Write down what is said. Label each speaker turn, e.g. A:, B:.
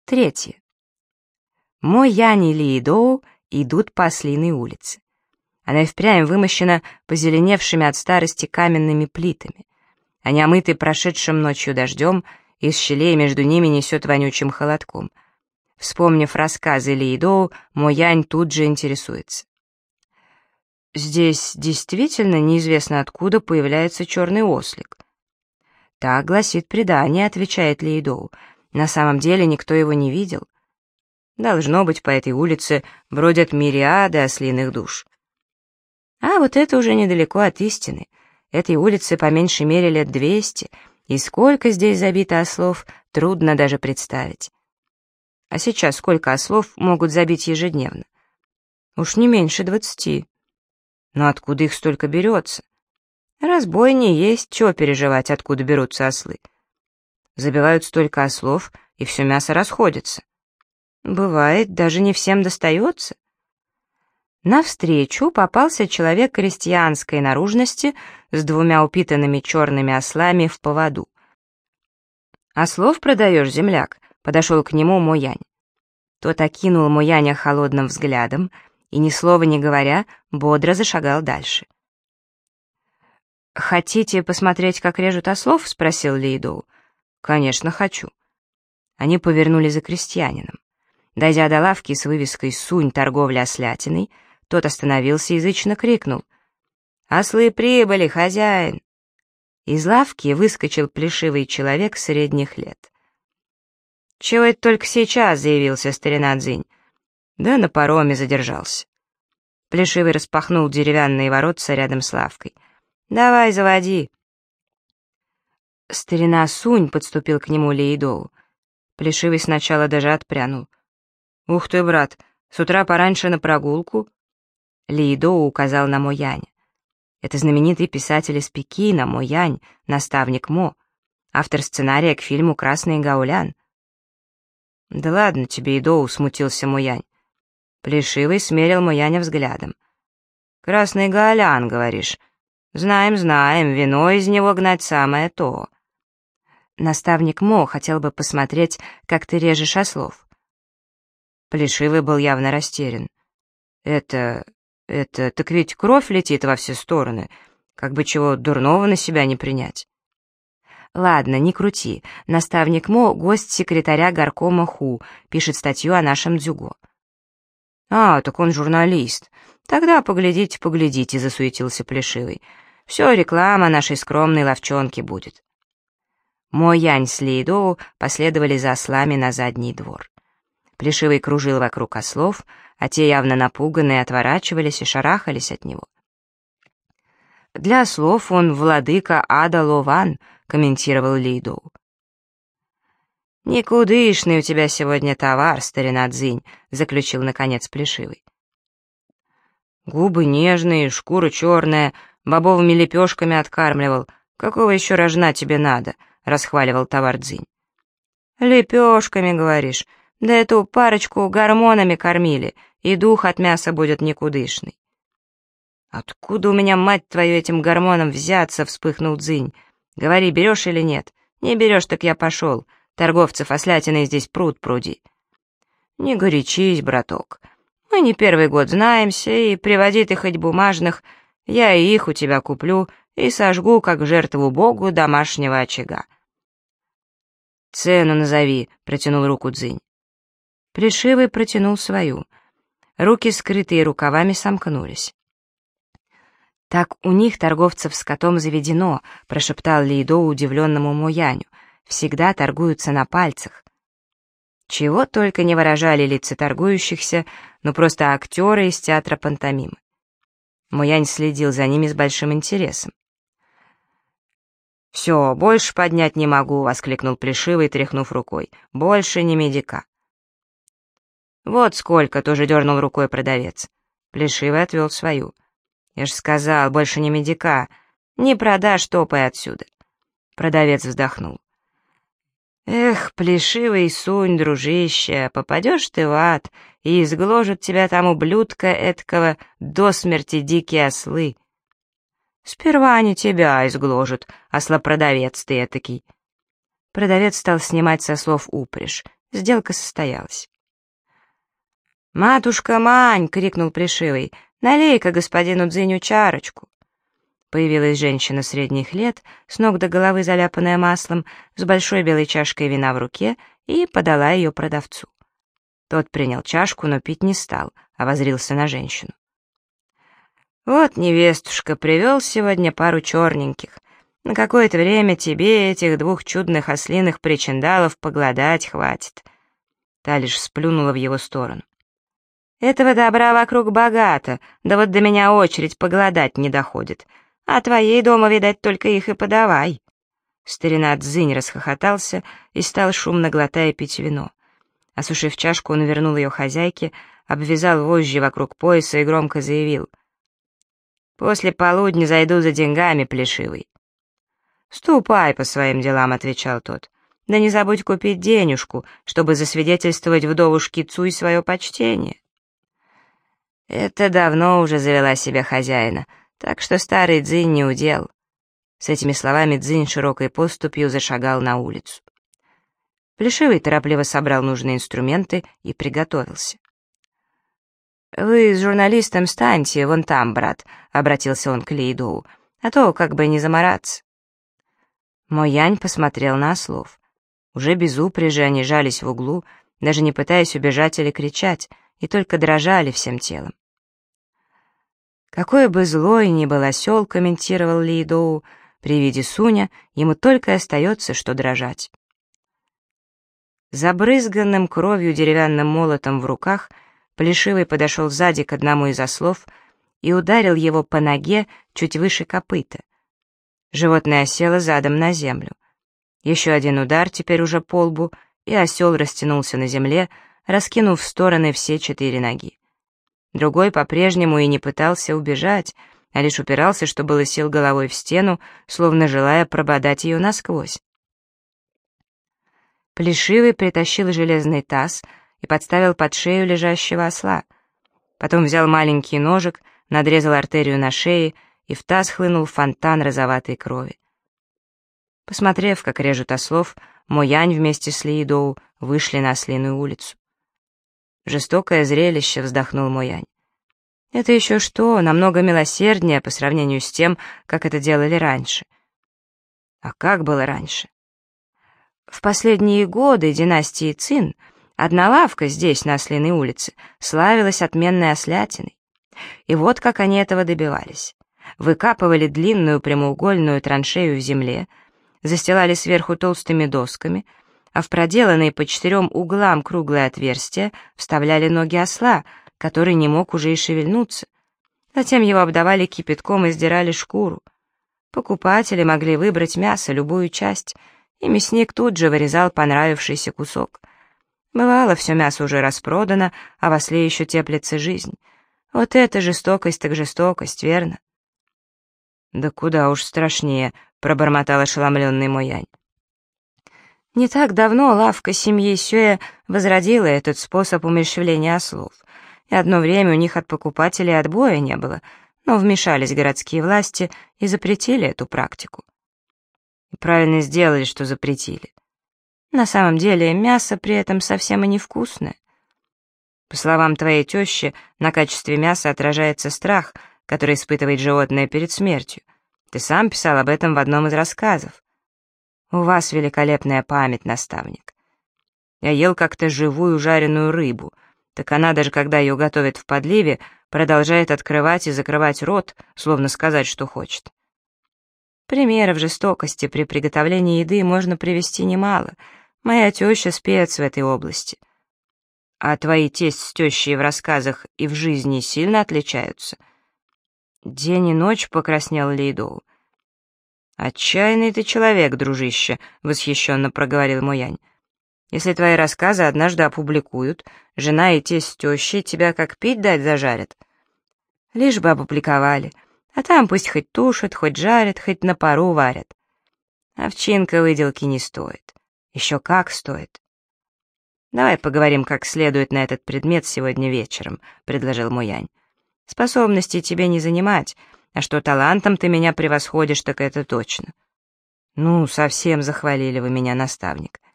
A: Третье. Мо Янь и Ли Доу идут по Ослиной улице. Она и впрямь вымощена позеленевшими от старости каменными плитами. Они омыты прошедшим ночью дождем, из щелей между ними несет вонючим холодком. Вспомнив рассказы Ли Доу, Мо Янь тут же интересуется. «Здесь действительно неизвестно откуда появляется черный ослик?» «Так гласит предание», — отвечает Ли Доу. «На самом деле никто его не видел. Должно быть, по этой улице бродят мириады ослиных душ». А вот это уже недалеко от истины. Этой улице по меньшей мере лет 200, и сколько здесь забито ослов, трудно даже представить. А сейчас сколько ослов могут забить ежедневно? Уж не меньше 20. Но откуда их столько берется? Разбой не есть, чего переживать, откуда берутся ослы. Забивают столько ослов, и все мясо расходится. Бывает, даже не всем достается. Навстречу попался человек крестьянской наружности с 2 упитанными черными ослами в поводу. «Ослов продаешь, земляк?» — подошел к нему Мо Янь. Тот окинул Мо Яня холодным взглядом и, ни слова не говоря, бодро зашагал дальше. «Хотите посмотреть, как режут ослов?» — спросил Ли Доу. «Конечно, хочу». Они повернули за крестьянином. Дойдя до лавки с вывеской «Сунь, торговля ослятиной», тот остановился и язычно крикнул: «Ослы прибыли, хозяин!» Из лавки выскочил плешивый человек средних лет. «Чего это только сейчас?» — заявился старина Цзинь. «Да на пароме задержался». Плешивый распахнул деревянные воротца рядом с лавкой. «Давай, заводи!» Старина Сунь подступил к нему Ли Доу. Плешивый сначала даже отпрянул. «Ух ты, брат, с утра пораньше на прогулку?» Ли Доу указал на Мо Яня. Это знаменитый писатель из Пекина, Мо Янь, наставник Мо, автор сценария к фильму «Красный гаулян». «Да ладно тебе, Идоу», — смутился Мо Янь. Плешивый смерил Мо Яня взглядом. «Красный гаулян, говоришь? Знаем, знаем, вино из него гнать самое то». Наставник Мо хотел бы посмотреть, как ты режешь ослов. Плешивый был явно растерян. Так ведь кровь летит во все стороны, как бы чего дурного на себя не принять». «Ладно, не крути. Наставник Мо — гость секретаря горкома Ху, пишет статью о нашем дзюго». «А, так он журналист. Тогда поглядите», — засуетился Плешивый. «Все, реклама нашей скромной ловчонки будет». Мо Янь с Ли Доу последовали за ослами на задний двор. Плешивый кружил вокруг ослов, а те, явно напуганные, отворачивались и шарахались от него. «Для ослов он владыка ада Лован», — комментировал Ли Доу. «Никудышный у тебя сегодня товар, старина Цзинь», — заключил, наконец, Плешивый. «Губы нежные, шкура черная, бобовыми лепешками откармливал. Какого еще рожна тебе надо?» — расхваливал товар Цзинь. «Лепешками, говоришь? Да эту парочку гормонами кормили, и дух от мяса будет никудышный». «Откуда у меня, мать твою, этим гормоном взяться?» — вспыхнул Цзинь. «Говори, берешь или нет? Не берешь, так я пошел. Торговцев ослятиной здесь пруд пруди». «Не горячись, браток. Мы не первый год знаемся, и приводи ты хоть бумажных, я и их у тебя куплю и сожгу, как жертву Богу домашнего очага». «Цену назови», — протянул руку Цзинь. Плешивый протянул свою. Руки, скрытые рукавами, сомкнулись. «Так у них, торговцев скотом, заведено», — прошептал Ли Доу удивленному Мо Яню. «Всегда торгуются на пальцах». Чего только не выражали лица торгующихся, но просто актеры из театра пантомимы. Мо Янь следил за ними с большим интересом. «Все, больше поднять не могу», — воскликнул Плешивый, тряхнув рукой. «Больше не медика». «Вот сколько», — тоже дернул рукой продавец. Плешивый отвел свою. «Я ж сказал, больше не медика. Не продашь, топай отсюда». Продавец вздохнул. «Эх, Плешивый Сунь, дружище, попадешь ты в ад, и изгложат тебя там ублюдка эткого до смерти дикие ослы». «Сперва они тебя изгложат, ослопродавец ты этакий». Продавец стал снимать со слов упряжь. Сделка состоялась. «Матушка Мань!» — крикнул Плешивый. «Налей-ка господину Дзиню чарочку!» Появилась женщина средних лет, с ног до головы заляпанная маслом, с большой белой чашкой вина в руке, и подала ее продавцу. Тот принял чашку, но пить не стал, а воззрился на женщину. «Вот, невестушка, привел сегодня пару черненьких. На какое-то время тебе этих двух чудных ослиных причиндалов поглодать хватит». Та лишь сплюнула в его сторону. «Этого добра вокруг богато, да вот до меня очередь поглодать не доходит. А твоей дома, видать, только их и подавай». Старина Цзинь расхохотался и стал, шумно глотая, пить вино. Осушив чашку, он вернул ее хозяйке, обвязал вожжи вокруг пояса и громко заявил: «После полудня зайду за деньгами, Плешивый». «Ступай по своим делам», — отвечал тот. «Да не забудь купить денежку, чтобы засвидетельствовать вдовушке Цуй свое почтение». Это давно уже завела себе хозяина, так что старый Цзинь не удел. С этими словами Цзинь широкой поступью зашагал на улицу. Плешивый торопливо собрал нужные инструменты и приготовился. «Вы с журналистом станьте вон там, брат», — обратился он к Лейдоу, «а то как бы не замораться». Мо-Янь посмотрел на ослов. Уже без упряжи они жались в углу, даже не пытаясь убежать или кричать, и только дрожали всем телом. «Какой бы злой ни был осел», — комментировал Лейдоу, «при виде Суня ему только и остается, что дрожать». Забрызганным кровью деревянным молотом в руках Плешивый подошел сзади к одному из ослов и ударил его по ноге чуть выше копыта. Животное осело задом на землю. Еще один удар, теперь уже по лбу, и осел растянулся на земле, раскинув в стороны все 4 ноги. Другой по-прежнему и не пытался убежать, а лишь упирался, что было сил, головой в стену, словно желая прободать ее насквозь. Плешивый притащил железный таз и подставил под шею лежащего осла. Потом взял маленький ножик, надрезал артерию на шее, и в таз хлынул фонтан розоватой крови. Посмотрев, как режут ослов, Мо-Янь вместе с Лейдоу вышли на Ослиную улицу. «Жестокое зрелище», — вздохнул Мо-Янь. «Это еще что, намного милосерднее по сравнению с тем, как это делали раньше». «А как было раньше?» «В последние годы династии Цин одна лавка здесь, на Ослиной улице, славилась отменной ослятиной. И вот как они этого добивались. Выкапывали длинную прямоугольную траншею в земле, застилали сверху толстыми досками, а в проделанные по 4 углам круглые отверстия вставляли ноги осла, который не мог уже и шевельнуться. Затем его обдавали кипятком и сдирали шкуру. Покупатели могли выбрать мясо, любую часть, и мясник тут же вырезал понравившийся кусок. Бывало, все мясо уже распродано, а в осле еще теплится жизнь. Вот это жестокость так жестокость, верно? «Да куда уж страшнее», — пробормотал ошеломленный Мо-Янь. Не так давно лавка семьи Сюэ возродила этот способ умерщвления ослов, и одно время у них от покупателей отбоя не было, но вмешались городские власти и запретили эту практику. И правильно сделали, что запретили. На самом деле мясо при этом совсем и невкусное. По словам твоей тещи, на качестве мяса отражается страх, который испытывает животное перед смертью. Ты сам писал об этом в одном из рассказов. У вас великолепная память, наставник. Я ел как-то живую жареную рыбу, так она, даже когда ее готовят в подливе, продолжает открывать и закрывать рот, словно сказать, что хочет. Примеров жестокости при приготовлении еды можно привести немало. Моя теща спец в этой области. А твои тесть с тещей в рассказах и в жизни сильно отличаются? День и ночь, покраснел Лейдоу. «Отчаянный ты человек, дружище», — восхищенно проговорил Мо-Янь. «Если твои рассказы однажды опубликуют, жена и тесть с тещей тебя как пить дать зажарят». «Лишь бы опубликовали, а там пусть хоть тушат, хоть жарят, хоть на пару варят. Овчинка выделки не стоит. Еще как стоит». «Давай поговорим как следует на этот предмет сегодня вечером», — предложил Мо-Янь. «Способностей тебе не занимать, а что талантом ты меня превосходишь, так это точно». «Ну, совсем захвалили вы меня, наставник.